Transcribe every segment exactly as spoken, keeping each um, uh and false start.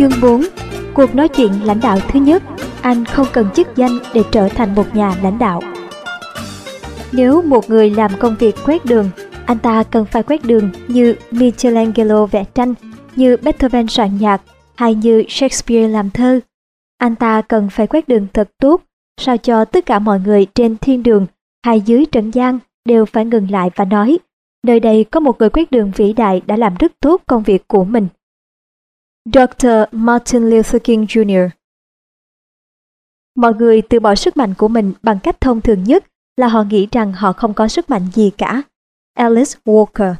Chương bốn. Cuộc nói chuyện lãnh đạo thứ nhất. Anh không cần chức danh để trở thành một nhà lãnh đạo. Nếu một người làm công việc quét đường, anh ta cần phải quét đường như Michelangelo vẽ tranh, như Beethoven soạn nhạc hay như Shakespeare làm thơ. Anh ta cần phải quét đường thật tốt, sao cho tất cả mọi người trên thiên đường hay dưới trần gian đều phải ngừng lại và nói: nơi đây có một người quét đường vĩ đại đã làm rất tốt công việc của mình. doctor Martin Luther King Junior Mọi người từ bỏ sức mạnh của mình bằng cách thông thường nhất là họ nghĩ rằng họ không có sức mạnh gì cả. Alice Walker.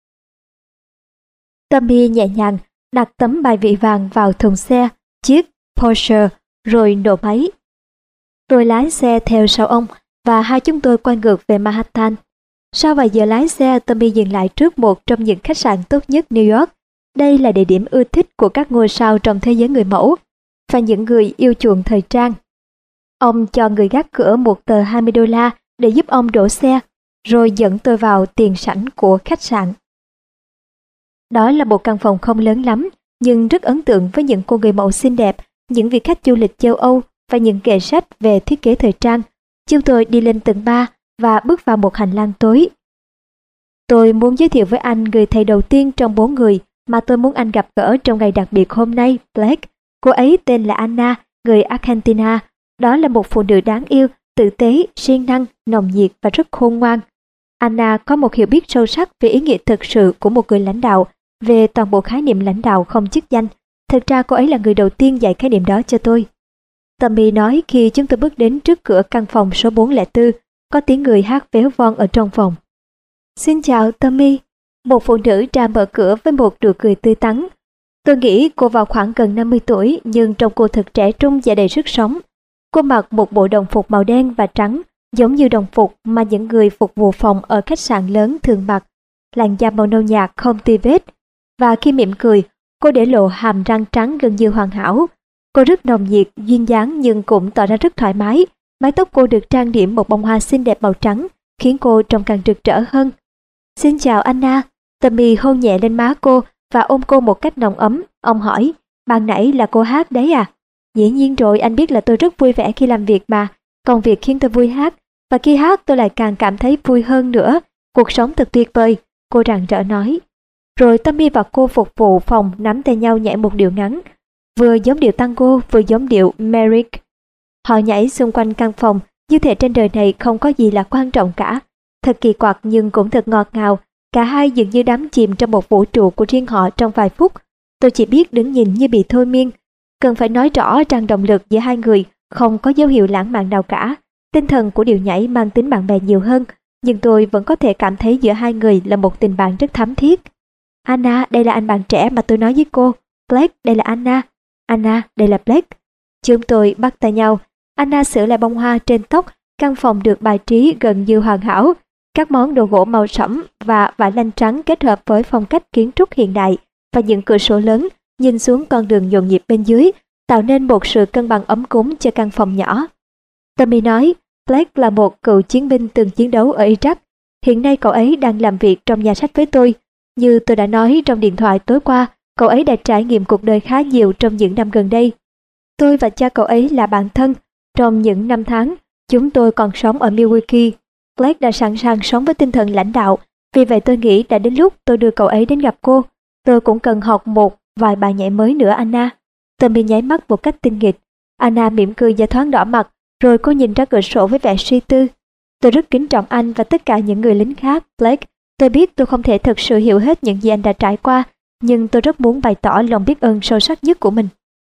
Tommy nhẹ nhàng đặt tấm bài vị vàng vào thùng xe, chiếc Porsche, rồi nổ máy. Tôi lái xe theo sau ông và hai chúng tôi quay ngược về Manhattan. Sau vài giờ lái xe, Tommy dừng lại trước một trong những khách sạn tốt nhất New York. Đây là địa điểm ưa thích của các ngôi sao trong thế giới người mẫu và những người yêu chuộng thời trang. Ông cho người gác cửa một tờ hai mươi đô la để giúp ông đổ xe, rồi dẫn tôi vào tiền sảnh của khách sạn. Đó là một căn phòng không lớn lắm, nhưng rất ấn tượng với những cô người mẫu xinh đẹp, những vị khách du lịch châu Âu và những kệ sách về thiết kế thời trang. Chúng tôi đi lên tầng ba và bước vào một hành lang tối. Tôi muốn giới thiệu với anh người thầy đầu tiên trong bốn người mà tôi muốn anh gặp gỡ trong ngày đặc biệt hôm nay, Blake. Cô ấy tên là Anna, người Argentina. Đó là một phụ nữ đáng yêu, tử tế, siêng năng, nồng nhiệt và rất khôn ngoan. Anna có một hiểu biết sâu sắc về ý nghĩa thực sự của một người lãnh đạo, về toàn bộ khái niệm lãnh đạo không chức danh. Thực ra cô ấy là người đầu tiên dạy khái niệm đó cho tôi. Tommy nói khi chúng tôi bước đến trước cửa căn phòng số bốn không bốn, có tiếng người hát véo von ở trong phòng. Xin chào Tommy. Một phụ nữ ra mở cửa với một nụ cười tươi tắn. Tôi nghĩ cô vào khoảng gần năm mươi tuổi, nhưng trông cô thật trẻ trung và đầy sức sống. Cô mặc một bộ đồng phục màu đen và trắng, giống như đồng phục mà những người phục vụ phòng ở khách sạn lớn thường mặc. Làn da màu nâu nhạt không tì vết. Và khi mỉm cười, cô để lộ hàm răng trắng gần như hoàn hảo. Cô rất nồng nhiệt, duyên dáng nhưng cũng tỏ ra rất thoải mái. Mái tóc cô được trang điểm một bông hoa xinh đẹp màu trắng, khiến cô trông càng rực rỡ hơn. Xin chào Anna. Tommy hôn nhẹ lên má cô và ôm cô một cách nồng ấm. Ông hỏi, ban nãy là cô hát đấy à? Dĩ nhiên rồi, anh biết là tôi rất vui vẻ khi làm việc mà. Công việc khiến tôi vui hát, và khi hát tôi lại càng cảm thấy vui hơn nữa. Cuộc sống thật tuyệt vời, cô rạng rỡ nói. Rồi Tommy và cô phục vụ phòng nắm tay nhau nhảy một điệu ngắn, vừa giống điệu tango vừa giống điệu Merrick. Họ nhảy xung quanh căn phòng, như thể trên đời này không có gì là quan trọng cả. Thật kỳ quặc nhưng cũng thật ngọt ngào. Cả hai dường như đắm chìm trong một vũ trụ của riêng họ trong vài phút. Tôi chỉ biết đứng nhìn như bị thôi miên. Cần phải nói rõ rằng động lực giữa hai người không có dấu hiệu lãng mạn nào cả. Tinh thần của điệu nhảy mang tính bạn bè nhiều hơn, nhưng tôi vẫn có thể cảm thấy giữa hai người là một tình bạn rất thắm thiết. Anna, đây là anh bạn trẻ mà tôi nói với cô. Blake, đây là Anna. Anna, đây là Blake. Chúng tôi bắt tay nhau. Anna sửa lại bông hoa trên tóc. Căn phòng được bài trí gần như hoàn hảo. Các món đồ gỗ màu sẫm và vải lanh trắng kết hợp với phong cách kiến trúc hiện đại và những cửa sổ lớn nhìn xuống con đường nhộn nhịp bên dưới, tạo nên một sự cân bằng ấm cúng cho căn phòng nhỏ. Tommy nói, Blake là một cựu chiến binh từng chiến đấu ở Iraq. Hiện nay cậu ấy đang làm việc trong nhà sách với tôi. Như tôi đã nói trong điện thoại tối qua, cậu ấy đã trải nghiệm cuộc đời khá nhiều trong những năm gần đây. Tôi và cha cậu ấy là bạn thân. Trong những năm tháng, chúng tôi còn sống ở Milwaukee. Blake đã sẵn sàng sống với tinh thần lãnh đạo, vì vậy tôi nghĩ đã đến lúc tôi đưa cậu ấy đến gặp cô. Tôi cũng cần học một vài bài nhảy mới nữa Anna. Tommy nháy mắt một cách tinh nghịch. Anna mỉm cười và thoáng đỏ mặt, rồi cô nhìn ra cửa sổ với vẻ suy tư. Tôi rất kính trọng anh và tất cả những người lính khác, Blake. Tôi biết tôi không thể thực sự hiểu hết những gì anh đã trải qua, nhưng tôi rất muốn bày tỏ lòng biết ơn sâu sắc nhất của mình.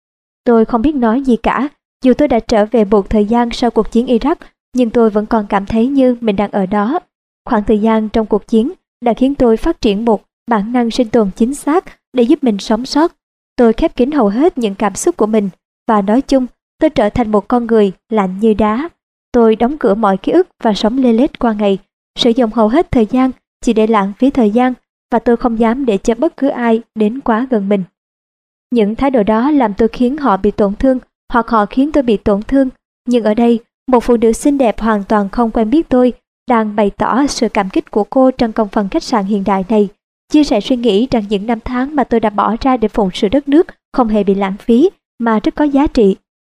Tôi không biết nói gì cả, dù tôi đã trở về một thời gian sau cuộc chiến Iraq, nhưng tôi vẫn còn cảm thấy như mình đang ở đó. Khoảng thời gian trong cuộc chiến đã khiến tôi phát triển một bản năng sinh tồn chính xác để giúp mình sống sót. Tôi khép kín hầu hết những cảm xúc của mình, và nói chung, tôi trở thành một con người lạnh như đá. Tôi đóng cửa mọi ký ức và sống lê lết qua ngày, sử dụng hầu hết thời gian chỉ để lãng phí thời gian, và tôi không dám để cho bất cứ ai đến quá gần mình. Những thái độ đó làm tôi khiến họ bị tổn thương, hoặc họ khiến tôi bị tổn thương. Nhưng ở đây, một phụ nữ xinh đẹp hoàn toàn không quen biết tôi, đang bày tỏ sự cảm kích của cô trong công phần khách sạn hiện đại này, chia sẻ suy nghĩ rằng những năm tháng mà tôi đã bỏ ra để phụng sự đất nước không hề bị lãng phí, mà rất có giá trị.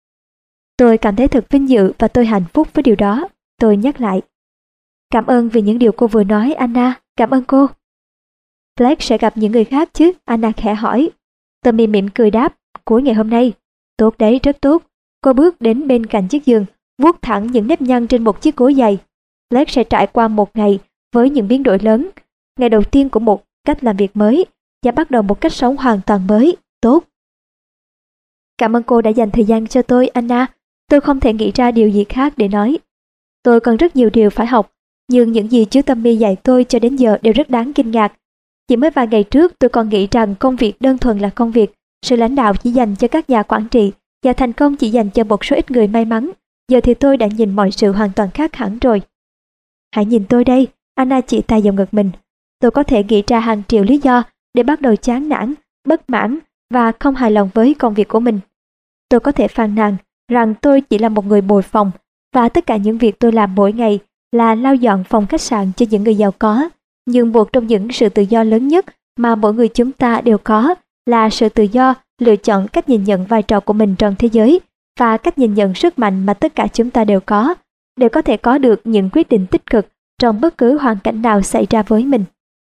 Tôi cảm thấy thật vinh dự và tôi hạnh phúc với điều đó. Tôi nhắc lại. Cảm ơn vì những điều cô vừa nói, Anna. Cảm ơn cô. Blake sẽ gặp những người khác chứ? Anna khẽ hỏi. Tommy mỉm cười đáp. Cuối ngày hôm nay. Tốt đấy, rất tốt. Cô bước đến bên cạnh chiếc giường, vuốt thẳng những nếp nhăn trên một chiếc gối dày. Blake sẽ trải qua một ngày với những biến đổi lớn. Ngày đầu tiên của một cách làm việc mới và bắt đầu một cách sống hoàn toàn mới. Tốt. Cảm ơn cô đã dành thời gian cho tôi, Anna. Tôi không thể nghĩ ra điều gì khác để nói. Tôi còn rất nhiều điều phải học, nhưng những gì chú Tommy dạy tôi cho đến giờ đều rất đáng kinh ngạc. Chỉ mới vài ngày trước tôi còn nghĩ rằng công việc đơn thuần là công việc, sự lãnh đạo chỉ dành cho các nhà quản trị và thành công chỉ dành cho một số ít người may mắn. Giờ thì tôi đã nhìn mọi sự hoàn toàn khác hẳn rồi. Hãy nhìn tôi đây, Anna chỉ tay vào ngực mình. Tôi có thể nghĩ ra hàng triệu lý do để bắt đầu chán nản, bất mãn và không hài lòng với công việc của mình. Tôi có thể phàn nàn rằng tôi chỉ là một người bồi phòng và tất cả những việc tôi làm mỗi ngày là lau dọn phòng khách sạn cho những người giàu có. Nhưng một trong những sự tự do lớn nhất mà mỗi người chúng ta đều có là sự tự do lựa chọn cách nhìn nhận vai trò của mình trong thế giới và cách nhìn nhận sức mạnh mà tất cả chúng ta đều có, để có thể có được những quyết định tích cực trong bất cứ hoàn cảnh nào xảy ra với mình.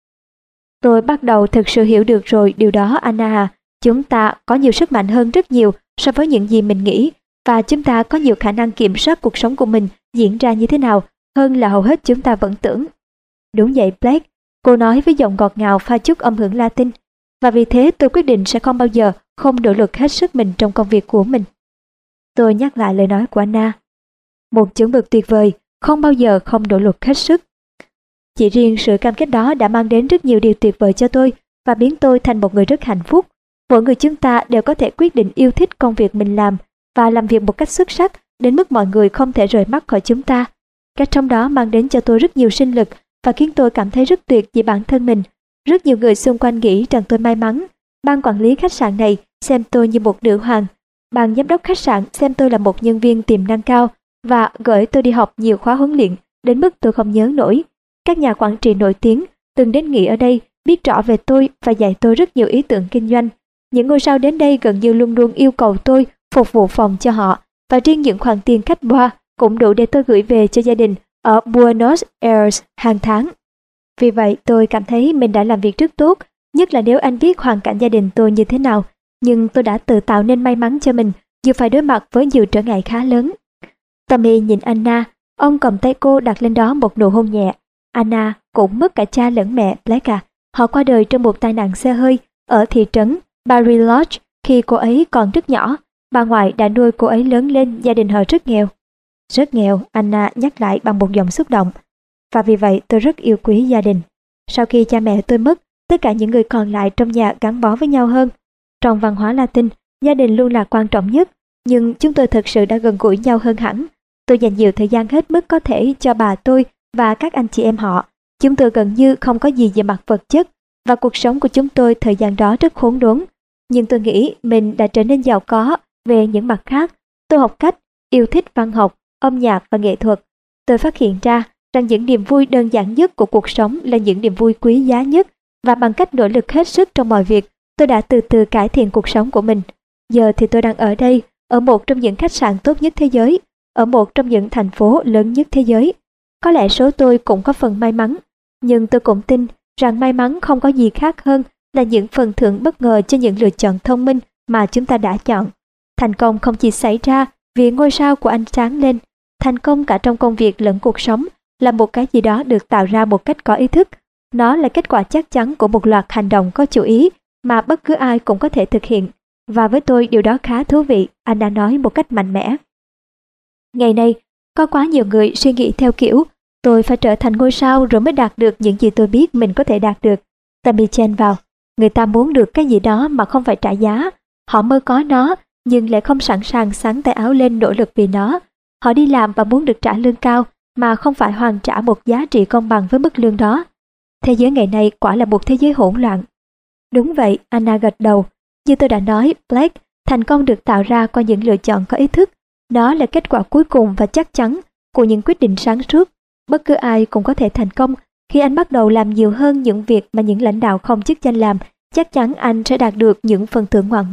Tôi bắt đầu thực sự hiểu được rồi điều đó, Anna à. Chúng ta có nhiều sức mạnh hơn rất nhiều so với những gì mình nghĩ, và chúng ta có nhiều khả năng kiểm soát cuộc sống của mình diễn ra như thế nào hơn là hầu hết chúng ta vẫn tưởng. Đúng vậy, Blake, cô nói với giọng ngọt ngào pha chút âm hưởng Latin. Và vì thế tôi quyết định sẽ không bao giờ không nỗ lực hết sức mình trong công việc của mình. Tôi nhắc lại lời nói của Anna. Một chuẩn mực tuyệt vời, không bao giờ không nỗ lực hết sức. Chỉ riêng sự cam kết đó đã mang đến rất nhiều điều tuyệt vời cho tôi và biến tôi thành một người rất hạnh phúc. Mỗi người chúng ta đều có thể quyết định yêu thích công việc mình làm và làm việc một cách xuất sắc đến mức mọi người không thể rời mắt khỏi chúng ta. Cái trong đó mang đến cho tôi rất nhiều sinh lực và khiến tôi cảm thấy rất tuyệt về bản thân mình. Rất nhiều người xung quanh nghĩ rằng tôi may mắn. Ban quản lý khách sạn này xem tôi như một nữ hoàng. Ban giám đốc khách sạn xem tôi là một nhân viên tiềm năng cao và gửi tôi đi học nhiều khóa huấn luyện đến mức tôi không nhớ nổi. Các nhà quản trị nổi tiếng từng đến nghỉ ở đây, biết rõ về tôi và dạy tôi rất nhiều ý tưởng kinh doanh. Những ngôi sao đến đây gần như luôn luôn yêu cầu tôi phục vụ phòng cho họ, và riêng những khoản tiền khách boa cũng đủ để tôi gửi về cho gia đình ở Buenos Aires hàng tháng. Vì vậy tôi cảm thấy mình đã làm việc rất tốt, nhất là nếu anh biết hoàn cảnh gia đình tôi như thế nào. Nhưng tôi đã tự tạo nên may mắn cho mình, dù phải đối mặt với nhiều trở ngại khá lớn. Tommy nhìn Anna, ông cầm tay cô đặt lên đó một nụ hôn nhẹ. Anna cũng mất cả cha lẫn mẹ, Blake à. Họ qua đời trong một tai nạn xe hơi ở thị trấn Bariloche khi cô ấy còn rất nhỏ. Bà ngoại đã nuôi cô ấy lớn lên, gia đình họ rất nghèo. Rất nghèo, Anna nhắc lại bằng một giọng xúc động. Và vì vậy tôi rất yêu quý gia đình. Sau khi cha mẹ tôi mất, tất cả những người còn lại trong nhà gắn bó với nhau hơn. Trong văn hóa Latin, gia đình luôn là quan trọng nhất, nhưng chúng tôi thực sự đã gần gũi nhau hơn hẳn. Tôi dành nhiều thời gian hết mức có thể cho bà tôi và các anh chị em họ. Chúng tôi gần như không có gì về mặt vật chất, và cuộc sống của chúng tôi thời gian đó rất khốn đốn. Nhưng tôi nghĩ mình đã trở nên giàu có về những mặt khác. Tôi học cách yêu thích văn học, âm nhạc và nghệ thuật. Tôi phát hiện ra rằng những niềm vui đơn giản nhất của cuộc sống là những niềm vui quý giá nhất, và bằng cách nỗ lực hết sức trong mọi việc, tôi đã từ từ cải thiện cuộc sống của mình. Giờ thì tôi đang ở đây, ở một trong những khách sạn tốt nhất thế giới, ở một trong những thành phố lớn nhất thế giới. Có lẽ số tôi cũng có phần may mắn, nhưng tôi cũng tin rằng may mắn không có gì khác hơn là những phần thưởng bất ngờ cho những lựa chọn thông minh mà chúng ta đã chọn. Thành công không chỉ xảy ra vì ngôi sao của anh sáng lên, thành công cả trong công việc lẫn cuộc sống là một cái gì đó được tạo ra một cách có ý thức. Nó là kết quả chắc chắn của một loạt hành động có chủ ý mà bất cứ ai cũng có thể thực hiện. Và với tôi điều đó khá thú vị, anh đã nói một cách mạnh mẽ. Ngày nay, có quá nhiều người suy nghĩ theo kiểu tôi phải trở thành ngôi sao rồi mới đạt được những gì tôi biết mình có thể đạt được. Tammy chen vào. Người ta muốn được cái gì đó mà không phải trả giá. Họ mơ có nó nhưng lại không sẵn sàng xắn tay áo lên nỗ lực vì nó. Họ đi làm và muốn được trả lương cao mà không phải hoàn trả một giá trị công bằng với mức lương đó. Thế giới ngày nay quả là một thế giới hỗn loạn. Đúng vậy, Anna gật đầu. Như tôi đã nói, Blake, thành công được tạo ra qua những lựa chọn có ý thức. Đó là kết quả cuối cùng và chắc chắn của những quyết định sáng suốt. Bất cứ ai cũng có thể thành công. Khi anh bắt đầu làm nhiều hơn những việc mà những lãnh đạo không chức danh làm, chắc chắn anh sẽ đạt được những phần thưởng ngoạn mục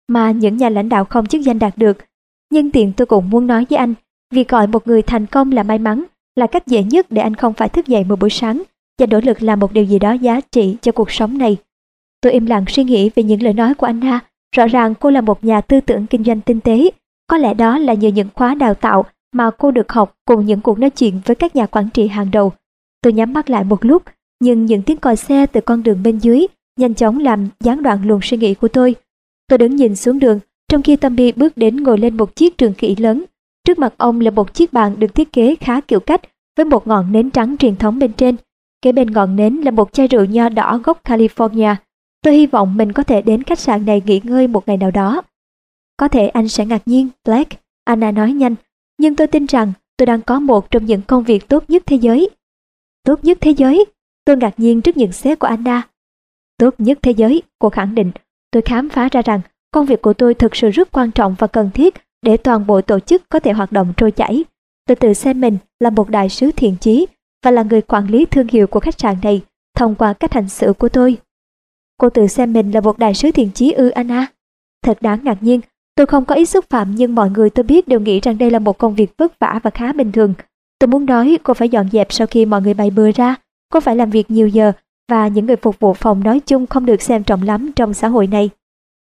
mà những nhà lãnh đạo không chức danh đạt được. Nhân tiện tôi cũng muốn nói với anh, việc gọi một người thành công là may mắn là cách dễ nhất để anh không phải thức dậy một buổi sáng và nỗ lực làm một điều gì đó giá trị cho cuộc sống này. Tôi im lặng suy nghĩ về những lời nói của Anna. Rõ ràng cô là một nhà tư tưởng kinh doanh tinh tế. Có lẽ đó là nhờ những khóa đào tạo mà cô được học cùng những cuộc nói chuyện với các nhà quản trị hàng đầu. Tôi nhắm mắt lại một lúc, nhưng những tiếng còi xe từ con đường bên dưới nhanh chóng làm gián đoạn luồng suy nghĩ của tôi. Tôi đứng nhìn xuống đường, trong khi Tommy bước đến ngồi lên một chiếc trường kỷ lớn. Trước mặt ông là một chiếc bàn được thiết kế khá kiểu cách với một ngọn nến trắng truyền thống bên trên. Kế bên ngọn nến là một chai rượu nho đỏ gốc California. Tôi hy vọng mình có thể đến khách sạn này nghỉ ngơi một ngày nào đó. Có thể anh sẽ ngạc nhiên, Blake, Anna nói nhanh, nhưng tôi tin rằng tôi đang có một trong những công việc tốt nhất thế giới. Tốt nhất thế giới? Tôi ngạc nhiên trước nhận xét của Anna. Tốt nhất thế giới, cô khẳng định. Tôi khám phá ra rằng công việc của tôi thực sự rất quan trọng và cần thiết để toàn bộ tổ chức có thể hoạt động trôi chảy. Tôi tự xem mình là một đại sứ thiện chí và là người quản lý thương hiệu của khách sạn này thông qua cách hành xử của tôi. Cô tự xem mình là một đại sứ thiện chí ư Anna? Thật đáng ngạc nhiên, tôi không có ý xúc phạm nhưng mọi người tôi biết đều nghĩ rằng đây là một công việc vất vả và khá bình thường. Tôi muốn nói cô phải dọn dẹp sau khi mọi người bày bừa ra, cô phải làm việc nhiều giờ và những người phục vụ phòng nói chung không được xem trọng lắm trong xã hội này.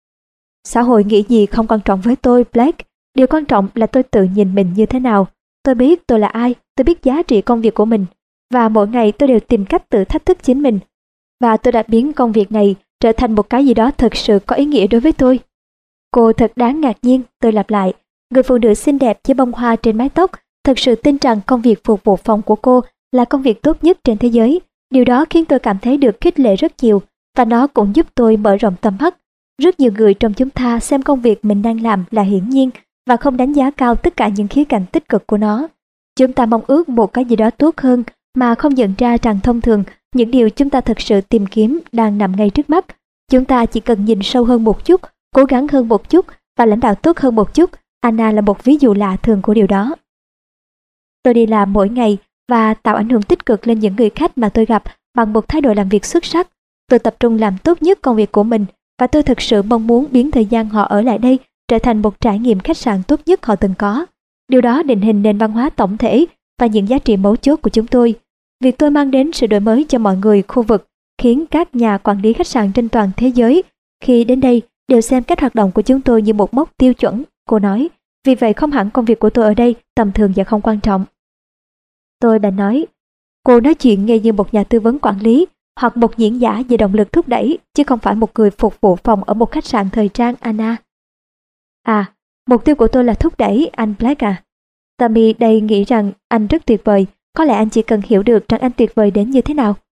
Xã hội nghĩ gì không quan trọng với tôi, Blake. Điều quan trọng là tôi tự nhìn mình như thế nào. Tôi biết tôi là ai, tôi biết giá trị công việc của mình. Và mỗi ngày tôi đều tìm cách tự thách thức chính mình. Và tôi đã biến công việc này trở thành một cái gì đó thực sự có ý nghĩa đối với tôi. Cô thật đáng ngạc nhiên, tôi lặp lại. Người phụ nữ xinh đẹp với bông hoa trên mái tóc thực sự tin rằng công việc phục vụ phòng của cô là công việc tốt nhất trên thế giới. Điều đó khiến tôi cảm thấy được khích lệ rất nhiều và nó cũng giúp tôi mở rộng tầm mắt. Rất nhiều người trong chúng ta xem công việc mình đang làm là hiển nhiên và không đánh giá cao tất cả những khía cạnh tích cực của nó. Chúng ta mong ước một cái gì đó tốt hơn mà không nhận ra rằng thông thường những điều chúng ta thực sự tìm kiếm đang nằm ngay trước mắt. Chúng ta chỉ cần nhìn sâu hơn một chút, cố gắng hơn một chút và lãnh đạo tốt hơn một chút. Anna là một ví dụ lạ thường của điều đó. Tôi đi làm mỗi ngày và tạo ảnh hưởng tích cực lên những người khách mà tôi gặp bằng một thái độ làm việc xuất sắc. Tôi tập trung làm tốt nhất công việc của mình và tôi thực sự mong muốn biến thời gian họ ở lại đây trở thành một trải nghiệm khách sạn tốt nhất họ từng có. Điều đó định hình nền văn hóa tổng thể và những giá trị mấu chốt của chúng tôi. Việc tôi mang đến sự đổi mới cho mọi người khu vực khiến các nhà quản lý khách sạn trên toàn thế giới khi đến đây đều xem cách hoạt động của chúng tôi như một mốc tiêu chuẩn, cô nói. Vì vậy không hẳn công việc của tôi ở đây tầm thường và không quan trọng. Tôi đã nói, cô nói chuyện nghe như một nhà tư vấn quản lý hoặc một diễn giả về động lực thúc đẩy, chứ không phải một người phục vụ phòng ở một khách sạn thời trang, Anna. À, mục tiêu của tôi là thúc đẩy, anh Blake à. Tommy đây nghĩ rằng anh rất tuyệt vời, có lẽ anh chỉ cần hiểu được rằng anh tuyệt vời đến như thế nào.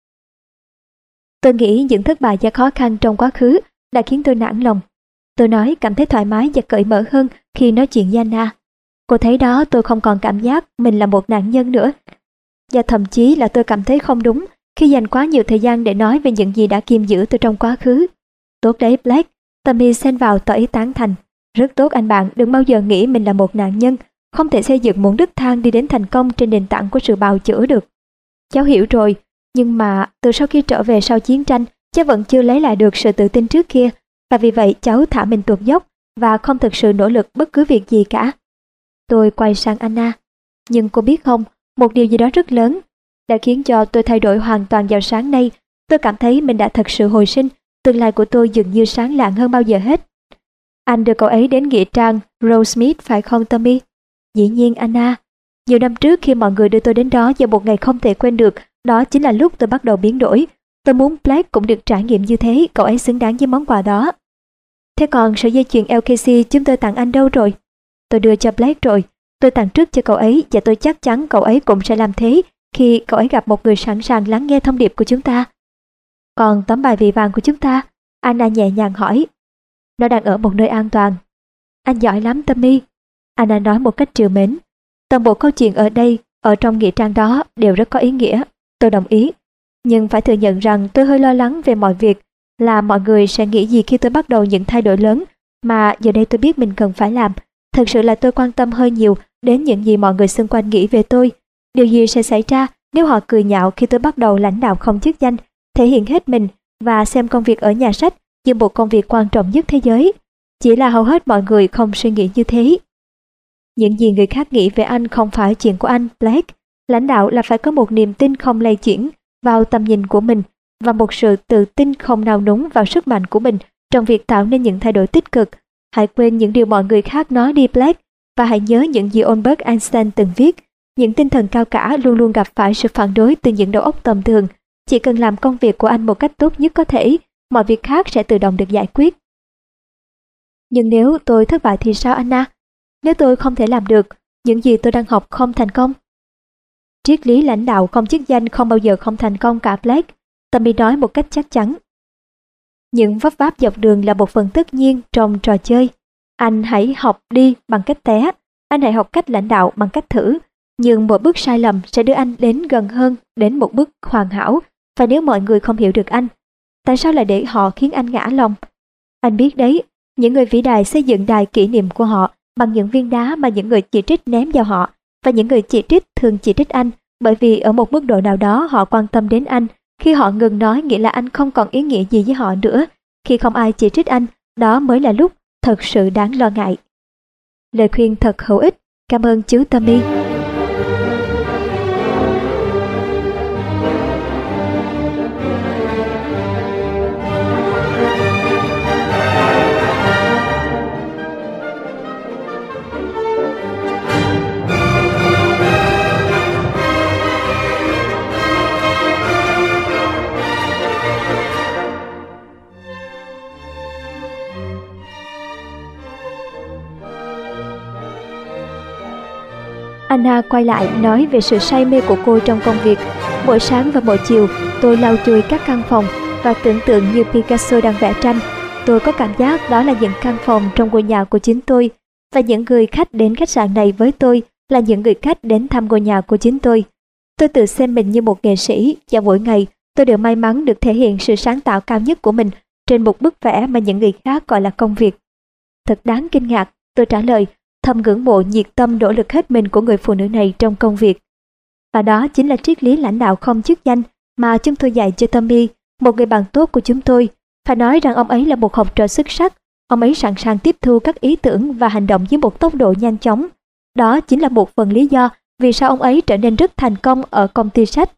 Tôi nghĩ những thất bại và khó khăn trong quá khứ đã khiến tôi nản lòng. Tôi nói cảm thấy thoải mái và cởi mở hơn khi nói chuyện với Anna. Cô thấy đó, tôi không còn cảm giác mình là một nạn nhân nữa. Và thậm chí là tôi cảm thấy không đúng khi dành quá nhiều thời gian để nói về những gì đã kiềm giữ tôi trong quá khứ. Tốt đấy Blake, Tommy xen vào tỏ ý tán thành. Rất tốt anh bạn, đừng bao giờ nghĩ mình là một nạn nhân, không thể xây dựng một nấc thang đi đến thành công trên nền tảng của sự bào chữa được. Cháu hiểu rồi, nhưng mà từ sau khi trở về sau chiến tranh, cháu vẫn chưa lấy lại được sự tự tin trước kia, và vì vậy cháu thả mình tuột dốc và không thực sự nỗ lực bất cứ việc gì cả. Tôi quay sang Anna. Nhưng cô biết không, một điều gì đó rất lớn đã khiến cho tôi thay đổi hoàn toàn vào sáng nay. Tôi cảm thấy mình đã thật sự hồi sinh, tương lai của tôi dường như sáng lạng hơn bao giờ hết. Anh đưa cậu ấy đến nghĩa trang Rosemead phải không Tommy? Dĩ nhiên Anna. Nhiều năm trước khi mọi người đưa tôi đến đó vào một ngày không thể quên được, đó chính là lúc tôi bắt đầu biến đổi. Tôi muốn Blake cũng được trải nghiệm như thế, cậu ấy xứng đáng với món quà đó. Thế còn sợi dây chuyền lờ ca xê chúng tôi tặng anh đâu rồi? Tôi đưa cho Blake rồi. Tôi tặng trước cho cậu ấy và tôi chắc chắn cậu ấy cũng sẽ làm thế khi cậu ấy gặp một người sẵn sàng lắng nghe thông điệp của chúng ta. Còn tấm bài vị vàng của chúng ta? Anna nhẹ nhàng hỏi. Nó đang ở một nơi an toàn. Anh giỏi lắm Tommy. Anna nói một cách trìu mến. Toàn bộ câu chuyện ở đây, ở trong nghĩa trang đó đều rất có ý nghĩa. Tôi đồng ý. Nhưng phải thừa nhận rằng tôi hơi lo lắng về mọi việc, là mọi người sẽ nghĩ gì khi tôi bắt đầu những thay đổi lớn mà giờ đây tôi biết mình cần phải làm. Thật sự là tôi quan tâm hơi nhiều đến những gì mọi người xung quanh nghĩ về tôi. Điều gì sẽ xảy ra nếu họ cười nhạo khi tôi bắt đầu lãnh đạo không chức danh, thể hiện hết mình và xem công việc ở nhà sách như một công việc quan trọng nhất thế giới. Chỉ là hầu hết mọi người không suy nghĩ như thế. Những gì người khác nghĩ về anh không phải chuyện của anh, Blake. Lãnh đạo là phải có một niềm tin không lay chuyển vào tầm nhìn của mình và một sự tự tin không nao núng vào sức mạnh của mình trong việc tạo nên những thay đổi tích cực. Hãy quên những điều mọi người khác nói đi, Blake, và hãy nhớ những gì Albert Einstein từng viết. Những tinh thần cao cả luôn luôn gặp phải sự phản đối từ những đầu óc tầm thường. Chỉ cần làm công việc của anh một cách tốt nhất có thể, mọi việc khác sẽ tự động được giải quyết. Nhưng nếu tôi thất bại thì sao, Anna? Nếu tôi không thể làm được, những gì tôi đang học không thành công? Triết lý lãnh đạo không chức danh không bao giờ không thành công cả, Blake. Tommy nói một cách chắc chắn. Những vấp váp dọc đường là một phần tất nhiên trong trò chơi. Anh hãy học đi bằng cách té. Anh hãy học cách lãnh đạo bằng cách thử. Nhưng mỗi bước sai lầm sẽ đưa anh đến gần hơn đến một bước hoàn hảo. Và nếu mọi người không hiểu được anh, tại sao lại để họ khiến anh ngã lòng? Anh biết đấy, những người vĩ đại xây dựng đài kỷ niệm của họ bằng những viên đá mà những người chỉ trích ném vào họ. Và những người chỉ trích thường chỉ trích anh bởi vì ở một mức độ nào đó họ quan tâm đến anh. Khi họ ngừng nói nghĩa là anh không còn ý nghĩa gì với họ nữa. Khi không ai chỉ trích anh, đó mới là lúc thật sự đáng lo ngại. Lời khuyên thật hữu ích. Cảm ơn chú Tommy. Anna quay lại nói về sự say mê của cô trong công việc. Mỗi sáng và mỗi chiều, tôi lau chùi các căn phòng và tưởng tượng như Picasso đang vẽ tranh. Tôi có cảm giác đó là những căn phòng trong ngôi nhà của chính tôi, và những người khách đến khách sạn này với tôi là những người khách đến thăm ngôi nhà của chính tôi. Tôi tự xem mình như một nghệ sĩ, và mỗi ngày tôi đều may mắn được thể hiện sự sáng tạo cao nhất của mình trên một bức vẽ mà những người khác gọi là công việc. Thật đáng kinh ngạc, tôi trả lời, thầm ngưỡng mộ nhiệt tâm nỗ lực hết mình của người phụ nữ này trong công việc. Và đó chính là triết lý lãnh đạo không chức danh mà chúng tôi dạy cho Tommy, một người bạn tốt của chúng tôi. Phải nói rằng ông ấy là một học trò xuất sắc. Ông ấy sẵn sàng tiếp thu các ý tưởng và hành động với một tốc độ nhanh chóng. Đó chính là một phần lý do vì sao ông ấy trở nên rất thành công ở công ty sách.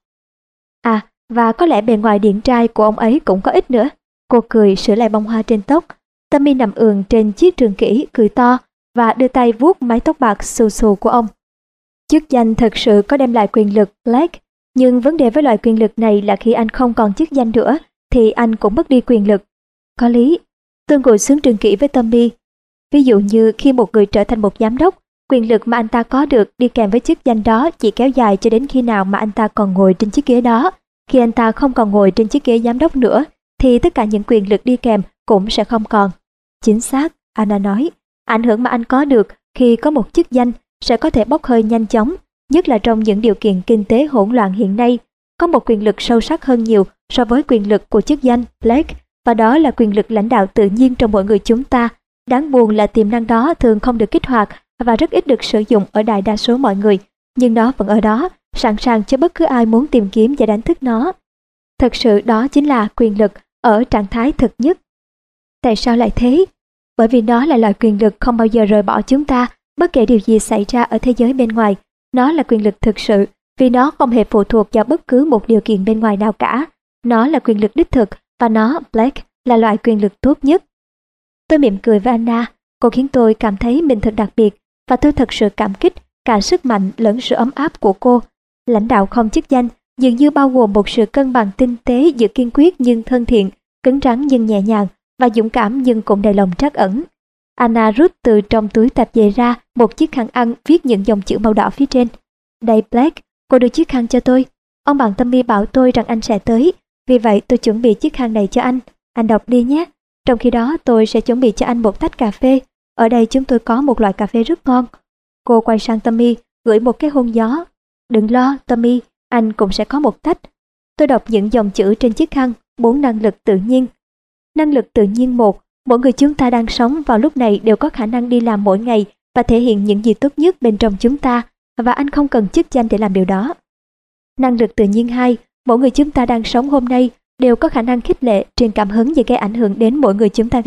À, và có lẽ bề ngoài điển trai của ông ấy cũng có ích nữa. Cô cười sửa lại bông hoa trên tóc. Tommy nằm ườn trên chiếc trường kỷ, cười to và đưa tay vuốt mái tóc bạc xù xù của ông. Chức danh thực sự có đem lại quyền lực, Blake, nhưng vấn đề với loại quyền lực này là khi anh không còn chức danh nữa, thì anh cũng mất đi quyền lực. Có lý. Tôi ngồi xuống trường kỷ với Tommy. Ví dụ như khi một người trở thành một giám đốc, quyền lực mà anh ta có được đi kèm với chức danh đó chỉ kéo dài cho đến khi nào mà anh ta còn ngồi trên chiếc ghế đó. Khi anh ta không còn ngồi trên chiếc ghế giám đốc nữa, thì tất cả những quyền lực đi kèm cũng sẽ không còn. Chính xác, Anna nói. Ảnh hưởng mà anh có được khi có một chức danh sẽ có thể bốc hơi nhanh chóng, nhất là trong những điều kiện kinh tế hỗn loạn hiện nay. Có một quyền lực sâu sắc hơn nhiều so với quyền lực của chức danh, Blake, và đó là quyền lực lãnh đạo tự nhiên trong mỗi người chúng ta. Đáng buồn là tiềm năng đó thường không được kích hoạt và rất ít được sử dụng ở đại đa số mọi người, nhưng nó vẫn ở đó, sẵn sàng cho bất cứ ai muốn tìm kiếm và đánh thức nó. Thật sự đó chính là quyền lực ở trạng thái thực nhất. Tại sao lại thế? Bởi vì nó là loại quyền lực không bao giờ rời bỏ chúng ta, bất kể điều gì xảy ra ở thế giới bên ngoài. Nó là quyền lực thực sự, vì nó không hề phụ thuộc vào bất cứ một điều kiện bên ngoài nào cả. Nó là quyền lực đích thực, và nó, Blake, là loại quyền lực tốt nhất. Tôi mỉm cười với Anna, cô khiến tôi cảm thấy mình thật đặc biệt, và tôi thật sự cảm kích cả sức mạnh lẫn sự ấm áp của cô. Lãnh đạo không chức danh dường như bao gồm một sự cân bằng tinh tế giữa kiên quyết nhưng thân thiện, cứng rắn nhưng nhẹ nhàng, và dũng cảm nhưng cũng đầy lòng trắc ẩn. Anna rút từ trong túi tạp dề ra một chiếc khăn ăn viết những dòng chữ màu đỏ phía trên. Đây Blake, cô đưa chiếc khăn cho tôi. Ông bạn Tommy bảo tôi rằng anh sẽ tới, vì vậy tôi chuẩn bị chiếc khăn này cho anh. Anh đọc đi nhé. Trong khi đó tôi sẽ chuẩn bị cho anh một tách cà phê. Ở đây chúng tôi có một loại cà phê rất ngon. Cô quay sang Tommy, gửi một cái hôn gió. Đừng lo, Tommy, anh cũng sẽ có một tách. Tôi đọc những dòng chữ trên chiếc khăn, bốn năng lực tự nhiên. Năng lực tự nhiên một, mỗi người chúng ta đang sống vào lúc này đều có khả năng đi làm mỗi ngày và thể hiện những gì tốt nhất bên trong chúng ta, và anh không cần chức danh để làm điều đó. Năng lực tự nhiên hai, mỗi người chúng ta đang sống hôm nay đều có khả năng khích lệ, truyền cảm hứng và gây ảnh hưởng đến mỗi người chúng ta gặp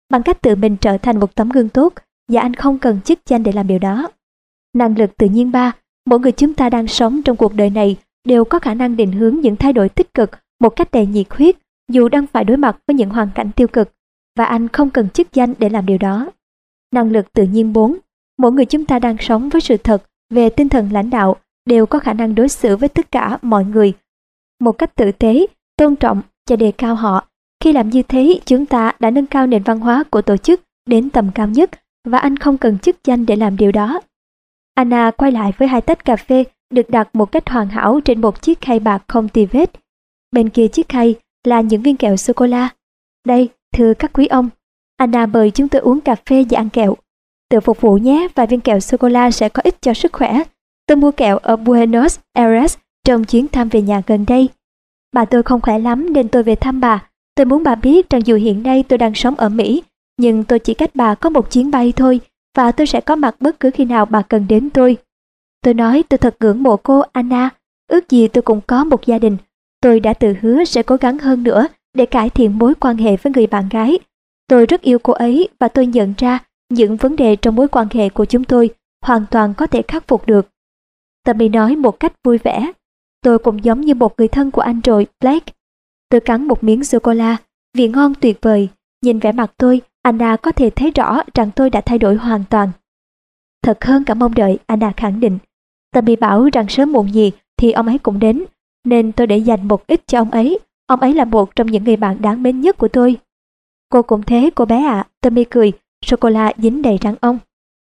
bằng cách tự mình trở thành một tấm gương tốt, và anh không cần chức danh để làm điều đó. Năng lực tự nhiên ba, mỗi người chúng ta đang sống trong cuộc đời này đều có khả năng định hướng những thay đổi tích cực một cách đầy nhiệt huyết, dù đang phải đối mặt với những hoàn cảnh tiêu cực, và anh không cần chức danh để làm điều đó. Năng lực tự nhiên bốn, mỗi người chúng ta đang sống với sự thật về tinh thần lãnh đạo đều có khả năng đối xử với tất cả mọi người một cách tử tế, tôn trọng và đề cao họ. Khi làm như thế, chúng ta đã nâng cao nền văn hóa của tổ chức đến tầm cao nhất, và anh không cần chức danh để làm điều đó. Anna quay lại với hai tách cà phê được đặt một cách hoàn hảo trên một chiếc khay bạc không tì vết. Bên kia chiếc khay là những viên kẹo sô-cô-la. Đây, thưa các quý ông, Anna mời chúng tôi uống cà phê và ăn kẹo. Tự phục vụ nhé, và viên kẹo sô-cô-la sẽ có ích cho sức khỏe. Tôi mua kẹo ở Buenos Aires trong chuyến thăm về nhà gần đây. Bà tôi không khỏe lắm nên tôi về thăm bà. Tôi muốn bà biết rằng dù hiện nay tôi đang sống ở Mỹ, nhưng tôi chỉ cách bà có một chuyến bay thôi, và tôi sẽ có mặt bất cứ khi nào bà cần đến tôi. Tôi nói tôi thật ngưỡng mộ cô, Anna. Ước gì tôi cũng có một gia đình. Tôi đã tự hứa sẽ cố gắng hơn nữa để cải thiện mối quan hệ với người bạn gái. Tôi rất yêu cô ấy, và tôi nhận ra những vấn đề trong mối quan hệ của chúng tôi hoàn toàn có thể khắc phục được. Tommy nói một cách vui vẻ. Tôi cũng giống như một người thân của anh rồi, Blake. Tôi cắn một miếng sô-cô-la, vị ngon tuyệt vời. Nhìn vẻ mặt tôi, Anna có thể thấy rõ rằng tôi đã thay đổi hoàn toàn. Thật hơn cả mong đợi, Anna khẳng định. Tommy bảo rằng sớm muộn gì thì ông ấy cũng đến, nên tôi để dành một ít cho ông ấy. Ông ấy là một trong những người bạn đáng mến nhất của tôi. Cô cũng thế, cô bé ạ, à. Tommy cười, sô-cô-la dính đầy răng ông.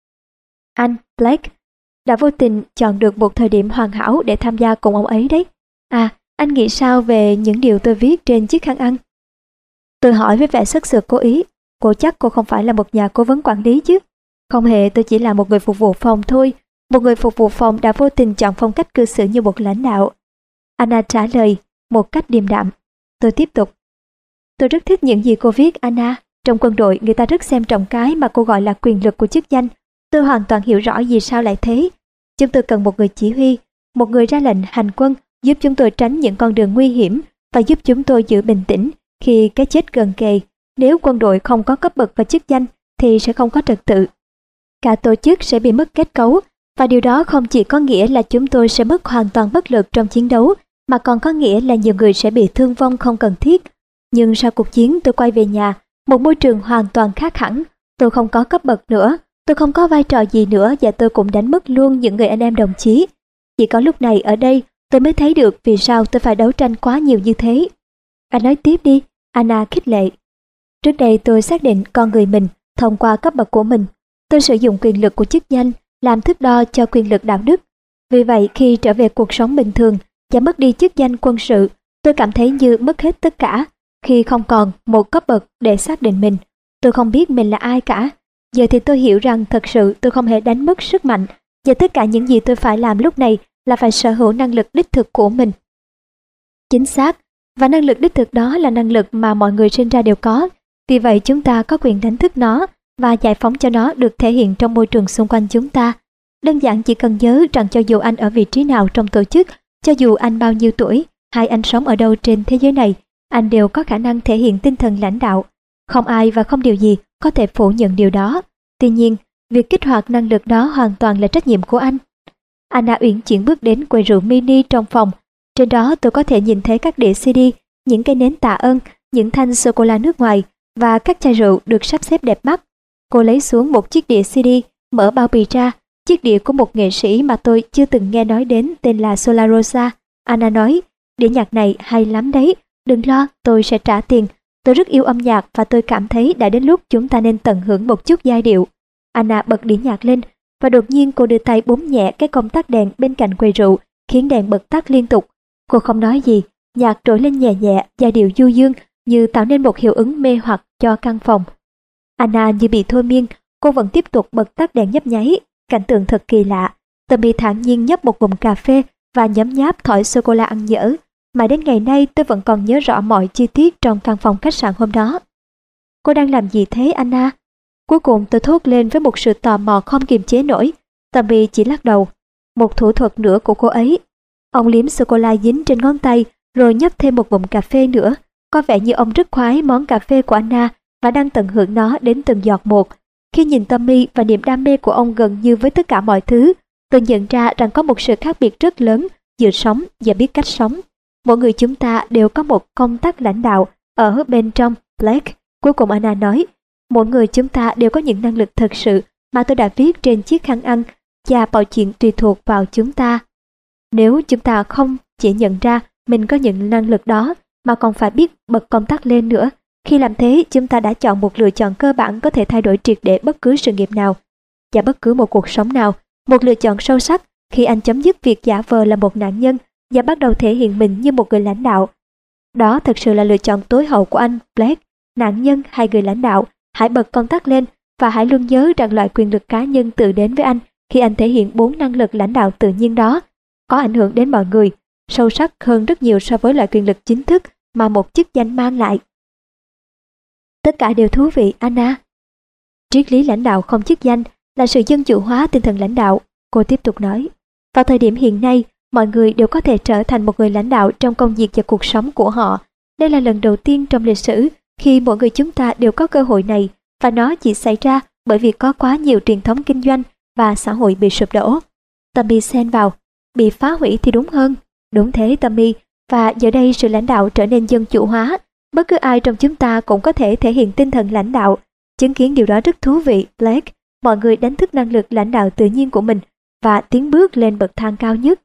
Anh, Blake, đã vô tình chọn được một thời điểm hoàn hảo để tham gia cùng ông ấy đấy. À, anh nghĩ sao về những điều tôi viết trên chiếc khăn ăn? Tôi hỏi với vẻ sất sượt cố ý. Cô chắc cô không phải là một nhà cố vấn quản lý chứ? Không hề, tôi chỉ là một người phục vụ phòng thôi. Một người phục vụ phòng đã vô tình chọn phong cách cư xử như một lãnh đạo. Anna trả lời một cách điềm đạm. Tôi tiếp tục. Tôi rất thích những gì cô viết, Anna. Trong quân đội, người ta rất xem trọng cái mà cô gọi là quyền lực của chức danh. Tôi hoàn toàn hiểu rõ vì sao lại thế. Chúng tôi cần một người chỉ huy, một người ra lệnh hành quân, giúp chúng tôi tránh những con đường nguy hiểm và giúp chúng tôi giữ bình tĩnh khi cái chết gần kề. Nếu quân đội không có cấp bậc và chức danh thì sẽ không có trật tự. Cả tổ chức sẽ bị mất kết cấu, và điều đó không chỉ có nghĩa là chúng tôi sẽ mất hoàn toàn bất lực trong chiến đấu, mà còn có nghĩa là nhiều người sẽ bị thương vong không cần thiết. Nhưng sau cuộc chiến tôi quay về nhà, một môi trường hoàn toàn khác hẳn. Tôi không có cấp bậc nữa, tôi không có vai trò gì nữa, và tôi cũng đánh mất luôn những người anh em đồng chí. Chỉ có lúc này ở đây tôi mới thấy được vì sao tôi phải đấu tranh quá nhiều như thế. Anh nói tiếp đi, Anna khích lệ. Trước đây tôi xác định con người mình thông qua cấp bậc của mình. Tôi sử dụng quyền lực của chức danh làm thước đo cho quyền lực đạo đức. Vì vậy khi trở về cuộc sống bình thường và mất đi chức danh quân sự, tôi cảm thấy như mất hết tất cả. Khi không còn một cấp bậc để xác định mình, tôi không biết mình là ai cả. Giờ thì tôi hiểu rằng thật sự tôi không hề đánh mất sức mạnh, và tất cả những gì tôi phải làm lúc này là phải sở hữu năng lực đích thực của mình. Chính xác, và năng lực đích thực đó là năng lực mà mọi người sinh ra đều có. Vì vậy chúng ta có quyền đánh thức nó và giải phóng cho nó được thể hiện trong môi trường xung quanh chúng ta. Đơn giản chỉ cần nhớ rằng cho dù anh ở vị trí nào trong tổ chức, cho dù anh bao nhiêu tuổi, hay anh sống ở đâu trên thế giới này, anh đều có khả năng thể hiện tinh thần lãnh đạo. Không ai và không điều gì có thể phủ nhận điều đó. Tuy nhiên, việc kích hoạt năng lực đó hoàn toàn là trách nhiệm của anh. Anna uyển chuyển bước đến quầy rượu mini trong phòng. Trên đó tôi có thể nhìn thấy các đĩa xê đê, những cây nến tạ ơn, những thanh sô-cô-la nước ngoài và các chai rượu được sắp xếp đẹp mắt. Cô lấy xuống một chiếc đĩa xê đê, mở bao bì ra, chiếc đĩa của một nghệ sĩ mà tôi chưa từng nghe nói đến tên là Solar Rosa. Anna nói, đĩa nhạc này hay lắm đấy, đừng lo, tôi sẽ trả tiền. Tôi rất yêu âm nhạc và tôi cảm thấy đã đến lúc chúng ta nên tận hưởng một chút giai điệu. Anna bật đĩa nhạc lên và đột nhiên cô đưa tay búng nhẹ cái công tắc đèn bên cạnh quầy rượu, khiến đèn bật tắt liên tục. Cô không nói gì, nhạc trỗi lên nhẹ nhẹ, giai điệu du dương như tạo nên một hiệu ứng mê hoặc cho căn phòng. Anna như bị thôi miên, cô vẫn tiếp tục bật tắt đèn nhấp nháy. Cảnh tượng thật kỳ lạ. Tommy thản nhiên nhấp một ngụm cà phê và nhấm nháp thỏi sô-cô-la ăn dở. Mà đến ngày nay tôi vẫn còn nhớ rõ mọi chi tiết trong căn phòng khách sạn hôm đó. Cô đang làm gì thế, Anna? Cuối cùng tôi thốt lên với một sự tò mò không kiềm chế nổi. Tommy chỉ lắc đầu. Một thủ thuật nữa của cô ấy. Ông liếm sô-cô-la dính trên ngón tay rồi nhấp thêm một ngụm cà phê nữa. Có vẻ như ông rất khoái món cà phê của Anna và đang tận hưởng nó đến từng giọt một. Khi nhìn Tommy và niềm đam mê của ông gần như với tất cả mọi thứ, tôi nhận ra rằng có một sự khác biệt rất lớn giữa sống và biết cách sống. Mỗi người chúng ta đều có một công tắc lãnh đạo ở bên trong, Blake. Cuối cùng Anna nói, mỗi người chúng ta đều có những năng lực thật sự mà tôi đã viết trên chiếc khăn ăn, và mọi chuyện tùy thuộc vào chúng ta. Nếu chúng ta không chỉ nhận ra mình có những năng lực đó, mà còn phải biết bật công tắc lên nữa, khi làm thế chúng ta đã chọn một lựa chọn cơ bản có thể thay đổi triệt để bất cứ sự nghiệp nào và bất cứ một cuộc sống nào. Một lựa chọn sâu sắc khi anh chấm dứt việc giả vờ là một nạn nhân và bắt đầu thể hiện mình như một người lãnh đạo. Đó thực sự là lựa chọn tối hậu của anh, Blake. Nạn nhân hay người lãnh đạo, hãy bật công tắc lên và hãy luôn nhớ rằng loại quyền lực cá nhân tự đến với anh khi anh thể hiện bốn năng lực lãnh đạo tự nhiên đó, có ảnh hưởng đến mọi người, sâu sắc hơn rất nhiều so với loại quyền lực chính thức mà một chức danh mang lại. Tất cả đều thú vị, Anna. Triết lý lãnh đạo không chức danh là sự dân chủ hóa tinh thần lãnh đạo, cô tiếp tục nói. Vào thời điểm hiện nay, mọi người đều có thể trở thành một người lãnh đạo trong công việc và cuộc sống của họ. Đây là lần đầu tiên trong lịch sử khi mỗi người chúng ta đều có cơ hội này, và nó chỉ xảy ra bởi vì có quá nhiều truyền thống kinh doanh và xã hội bị sụp đổ. Tommy xen vào, bị phá hủy thì đúng hơn. Đúng thế Tommy, và giờ đây sự lãnh đạo trở nên dân chủ hóa. Bất cứ ai trong chúng ta cũng có thể thể hiện tinh thần lãnh đạo. Chứng kiến điều đó rất thú vị, Blake. Mọi người đánh thức năng lực lãnh đạo tự nhiên của mình và tiến bước lên bậc thang cao nhất.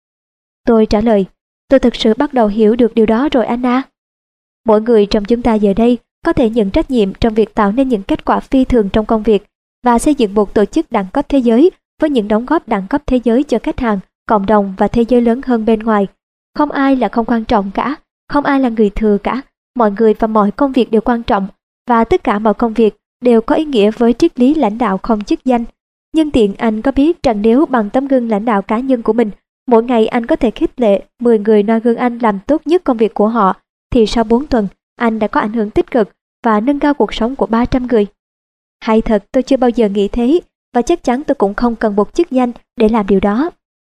Tôi trả lời, tôi thực sự bắt đầu hiểu được điều đó rồi Anna. Mỗi người trong chúng ta giờ đây có thể nhận trách nhiệm trong việc tạo nên những kết quả phi thường trong công việc và xây dựng một tổ chức đẳng cấp thế giới với những đóng góp đẳng cấp thế giới cho khách hàng, cộng đồng và thế giới lớn hơn bên ngoài. Không ai là không quan trọng cả, không ai là người thừa cả. Mọi người và mọi công việc đều quan trọng, và tất cả mọi công việc đều có ý nghĩa với triết lý lãnh đạo không chức danh. Nhân tiện anh có biết rằng nếu bằng tấm gương lãnh đạo cá nhân của mình, mỗi ngày anh có thể khích lệ mười người noi gương anh làm tốt nhất công việc của họ, thì sau bốn tuần, anh đã có ảnh hưởng tích cực và nâng cao cuộc sống của ba trăm người. Hay thật, tôi chưa bao giờ nghĩ thế, và chắc chắn tôi cũng không cần một chức danh để làm điều đó.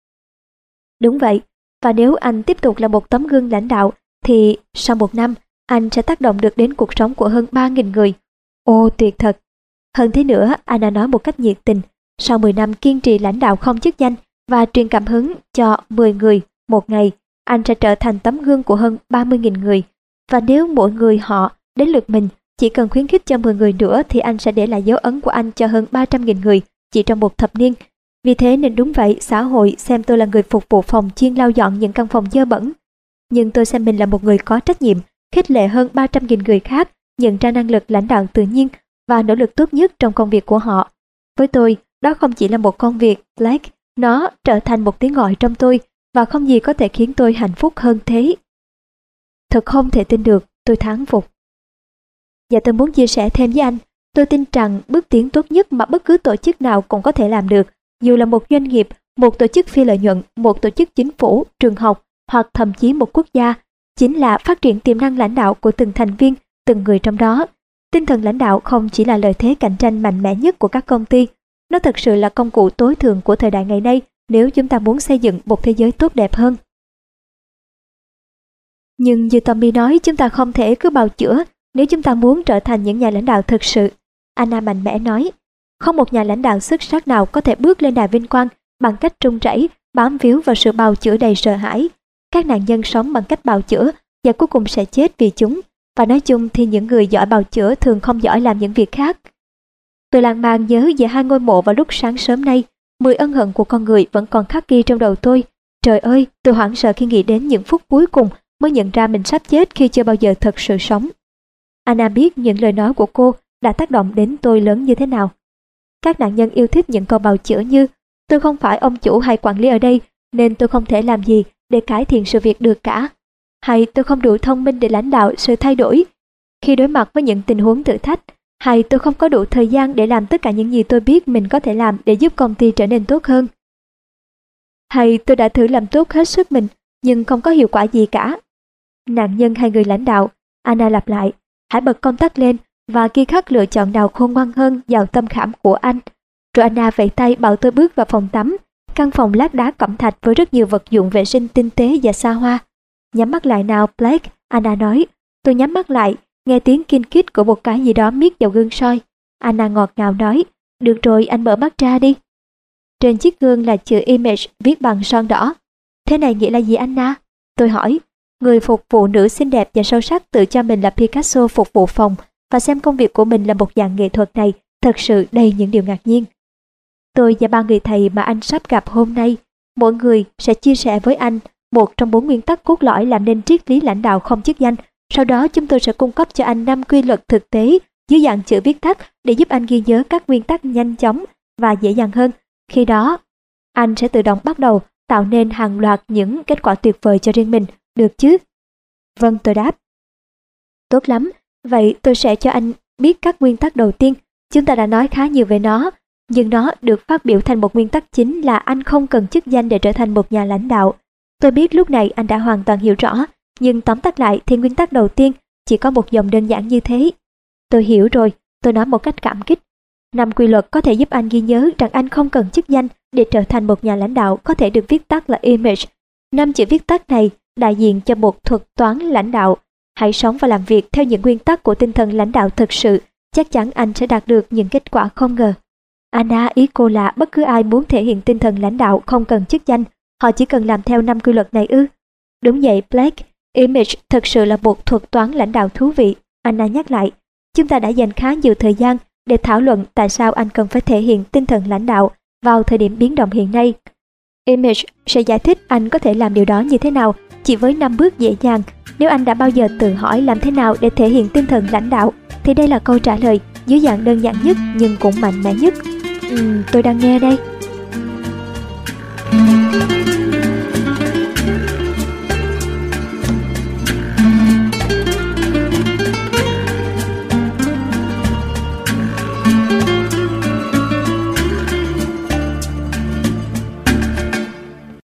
Đúng vậy, và nếu anh tiếp tục là một tấm gương lãnh đạo, thì sau một năm, anh sẽ tác động được đến cuộc sống của hơn ba nghìn người. Ồ, tuyệt thật! Hơn thế nữa, Anna nói một cách nhiệt tình, sau mười năm kiên trì lãnh đạo không chức danh và truyền cảm hứng cho mười người một ngày, anh sẽ trở thành tấm gương của hơn ba mươi nghìn người. Và nếu mỗi người họ đến lượt mình chỉ cần khuyến khích cho mười người nữa, thì anh sẽ để lại dấu ấn của anh cho hơn ba trăm nghìn người chỉ trong một thập niên. Vì thế nên đúng vậy, xã hội xem tôi là người phục vụ phòng chuyên lau dọn những căn phòng dơ bẩn. Nhưng tôi xem mình là một người có trách nhiệm, khích lệ hơn ba trăm nghìn người khác nhận ra năng lực lãnh đạo tự nhiên và nỗ lực tốt nhất trong công việc của họ. Với tôi, đó không chỉ là một công việc, Blake, nó trở thành một tiếng gọi trong tôi, và không gì có thể khiến tôi hạnh phúc hơn thế. Thật không thể tin được, tôi thán phục. Và tôi muốn chia sẻ thêm với anh, tôi tin rằng bước tiến tốt nhất mà bất cứ tổ chức nào cũng có thể làm được, dù là một doanh nghiệp, một tổ chức phi lợi nhuận, một tổ chức chính phủ, trường học, hoặc thậm chí một quốc gia, chính là phát triển tiềm năng lãnh đạo của từng thành viên, từng người trong đó. Tinh thần lãnh đạo không chỉ là lợi thế cạnh tranh mạnh mẽ nhất của các công ty, nó thực sự là công cụ tối thượng của thời đại ngày nay nếu chúng ta muốn xây dựng một thế giới tốt đẹp hơn. Nhưng như Tommy nói, chúng ta không thể cứ bào chữa nếu chúng ta muốn trở thành những nhà lãnh đạo thực sự. Anna mạnh mẽ nói, không một nhà lãnh đạo xuất sắc nào có thể bước lên đài vinh quang bằng cách run rẩy, bám víu vào sự bào chữa đầy sợ hãi. Các nạn nhân sống bằng cách bào chữa và cuối cùng sẽ chết vì chúng. Và nói chung thì những người giỏi bào chữa thường không giỏi làm những việc khác. Tôi lan man nhớ về hai ngôi mộ vào lúc sáng sớm nay. Mười ân hận của con người vẫn còn khắc ghi trong đầu tôi. Trời ơi, tôi hoảng sợ khi nghĩ đến những phút cuối cùng mới nhận ra mình sắp chết khi chưa bao giờ thật sự sống. Anna biết những lời nói của cô đã tác động đến tôi lớn như thế nào. Các nạn nhân yêu thích những câu bào chữa như tôi không phải ông chủ hay quản lý ở đây nên tôi không thể làm gì để cải thiện sự việc được cả. Hay tôi không đủ thông minh để lãnh đạo sự thay đổi khi đối mặt với những tình huống thử thách. Hay tôi không có đủ thời gian để làm tất cả những gì tôi biết mình có thể làm để giúp công ty trở nên tốt hơn. Hay tôi đã thử làm tốt hết sức mình nhưng không có hiệu quả gì cả. Nạn nhân hay người lãnh đạo, Anna lặp lại, hãy bật công tắc lên và ghi khắc lựa chọn nào khôn ngoan hơn vào tâm khảm của anh. Rồi Anna vẫy tay bảo tôi bước vào phòng tắm, căn phòng lát đá cẩm thạch với rất nhiều vật dụng vệ sinh tinh tế và xa hoa. Nhắm mắt lại nào Blake, Anna nói. Tôi nhắm mắt lại nghe tiếng kinh kít của một cái gì đó miết vào gương soi. Anna ngọt ngào nói, được rồi, anh mở mắt ra đi. Trên chiếc gương là chữ Image viết bằng son đỏ. Thế này nghĩa là gì Anna? Tôi hỏi. Người phục vụ nữ xinh đẹp và sâu sắc tự cho mình là Picasso phục vụ phòng và xem công việc của mình là một dạng nghệ thuật này thật sự đầy những điều ngạc nhiên. Tôi và ba người thầy mà anh sắp gặp hôm nay, mỗi người sẽ chia sẻ với anh một trong bốn nguyên tắc cốt lõi làm nên triết lý lãnh đạo không chức danh. Sau đó chúng tôi sẽ cung cấp cho anh năm quy luật thực tế dưới dạng chữ viết tắt để giúp anh ghi nhớ các nguyên tắc nhanh chóng và dễ dàng hơn. Khi đó, anh sẽ tự động bắt đầu tạo nên hàng loạt những kết quả tuyệt vời cho riêng mình, được chứ? Vâng, tôi đáp. Tốt lắm, vậy tôi sẽ cho anh biết các nguyên tắc đầu tiên. Chúng ta đã nói khá nhiều về nó, nhưng nó được phát biểu thành một nguyên tắc chính là anh không cần chức danh để trở thành một nhà lãnh đạo. Tôi biết lúc này anh đã hoàn toàn hiểu rõ, nhưng tóm tắt lại thì nguyên tắc đầu tiên chỉ có một dòng đơn giản như thế. Tôi hiểu rồi, tôi nói một cách cảm kích. Năm quy luật có thể giúp anh ghi nhớ rằng anh không cần chức danh để trở thành một nhà lãnh đạo có thể được viết tắt là Image. Năm chữ viết tắt này đại diện cho một thuật toán lãnh đạo. Hãy sống và làm việc theo những nguyên tắc của tinh thần lãnh đạo thực sự, chắc chắn anh sẽ đạt được những kết quả không ngờ. Anna, ý cô là bất cứ ai muốn thể hiện tinh thần lãnh đạo không cần chức danh, họ chỉ cần làm theo năm quy luật này ư? Đúng vậy, Blake. Image thực sự là một thuật toán lãnh đạo thú vị. Anna nhắc lại, chúng ta đã dành khá nhiều thời gian để thảo luận tại sao anh cần phải thể hiện tinh thần lãnh đạo vào thời điểm biến động hiện nay. Image sẽ giải thích anh có thể làm điều đó như thế nào chỉ với năm bước dễ dàng. Nếu anh đã bao giờ tự hỏi làm thế nào để thể hiện tinh thần lãnh đạo, thì đây là câu trả lời dưới dạng đơn giản nhất nhưng cũng mạnh mẽ nhất. Uhm, tôi đang nghe đây.